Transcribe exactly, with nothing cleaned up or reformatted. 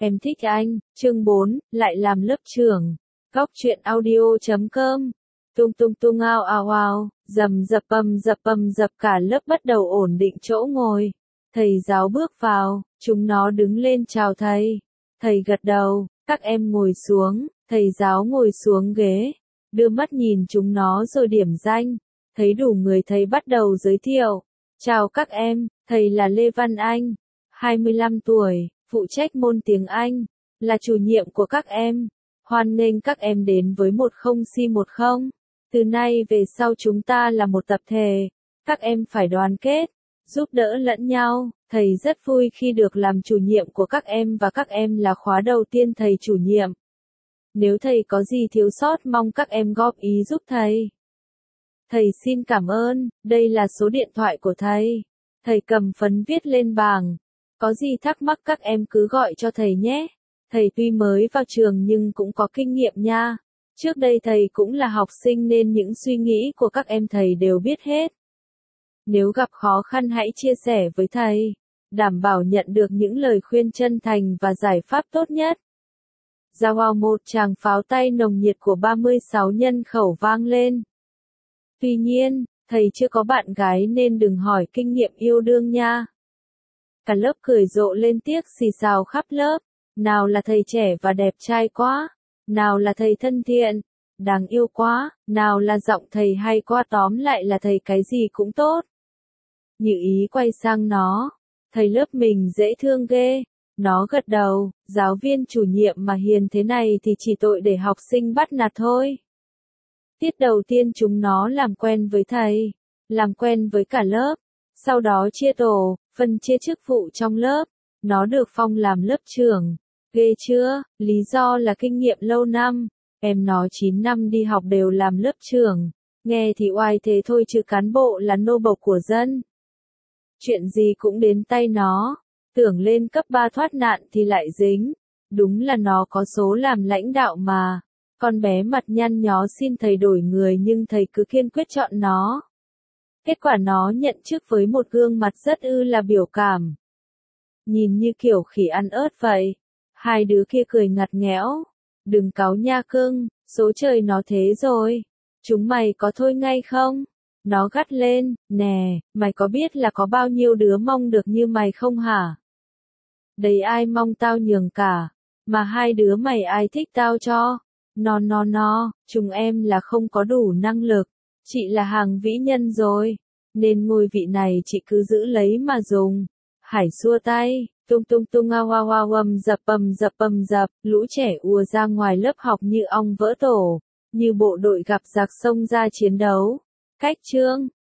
Em thích anh, chương bốn, lại làm lớp trưởng. Góc truyện audio chấm com. Tung tung tung ao ao ao, dầm dập bầm dập bầm dập cả lớp bắt đầu ổn định chỗ ngồi. Thầy giáo bước vào, chúng nó đứng lên chào thầy. Thầy gật đầu, các em ngồi xuống, thầy giáo ngồi xuống ghế. Đưa mắt nhìn chúng nó rồi điểm danh. Thấy đủ người thầy bắt đầu giới thiệu. Chào các em, thầy là Lê Văn Anh, hai mươi lăm tuổi, phụ trách môn tiếng Anh, là chủ nhiệm của các em. Hoan nghênh các em đến với một không xê một không. Từ nay về sau chúng ta là một tập thể. Các em phải đoàn kết, giúp đỡ lẫn nhau. Thầy rất vui khi được làm chủ nhiệm của các em và các em là khóa đầu tiên thầy chủ nhiệm. Nếu thầy có gì thiếu sót mong các em góp ý giúp thầy. Thầy xin cảm ơn, đây là số điện thoại của thầy. Thầy cầm phấn viết lên bảng. Có gì thắc mắc các em cứ gọi cho thầy nhé. Thầy tuy mới vào trường nhưng cũng có kinh nghiệm nha. Trước đây thầy cũng là học sinh nên những suy nghĩ của các em thầy đều biết hết. Nếu gặp khó khăn hãy chia sẻ với thầy. Đảm bảo nhận được những lời khuyên chân thành và giải pháp tốt nhất. Ra wow, một tràng pháo tay nồng nhiệt của ba mươi sáu nhân khẩu vang lên. Tuy nhiên, thầy chưa có bạn gái nên đừng hỏi kinh nghiệm yêu đương nha. Cả lớp cười rộ lên tiếc xì xào khắp lớp. Nào là thầy trẻ và đẹp trai quá. Nào là thầy thân thiện, đáng yêu quá. Nào là giọng thầy hay quá, tóm lại là thầy cái gì cũng tốt. Như ý quay sang nó. Thầy lớp mình dễ thương ghê. Nó gật đầu, giáo viên chủ nhiệm mà hiền thế này thì chỉ tội để học sinh bắt nạt thôi. Tiết đầu tiên chúng nó làm quen với thầy, làm quen với cả lớp. Sau đó chia tổ, phân chia chức vụ trong lớp. Nó được phong làm lớp trưởng. Ghê chưa, lý do là kinh nghiệm lâu năm. Em nó chín năm đi học đều làm lớp trưởng. Nghe thì oai thế thôi chứ cán bộ là nô bộc của dân. Chuyện gì cũng đến tay nó. Tưởng lên cấp ba thoát nạn thì lại dính. Đúng là nó có số làm lãnh đạo mà. Con bé mặt nhăn nhó xin thầy đổi người nhưng thầy cứ kiên quyết chọn nó. Kết quả nó nhận chức với một gương mặt rất ư là biểu cảm. Nhìn như kiểu khỉ ăn ớt vậy. Hai đứa kia cười ngặt nghẽo. Đừng cáu nha cưng, số trời nó thế rồi. Chúng mày có thôi ngay không? Nó gắt lên, nè, mày có biết là có bao nhiêu đứa mong được như mày không hả? Đấy ai mong tao nhường cả. Mà hai đứa mày ai thích tao cho? No no no, chúng em là không có đủ năng lực. Chị là hàng vĩ nhân rồi. Nên ngôi vị này chị cứ giữ lấy mà dùng. Hải xua tay. Tung tung tung ao ao ao ầm dập ầm dập ầm dập, lũ trẻ ùa ra ngoài lớp học như ong vỡ tổ, như bộ đội gặp giặc xông ra chiến đấu. Cách chương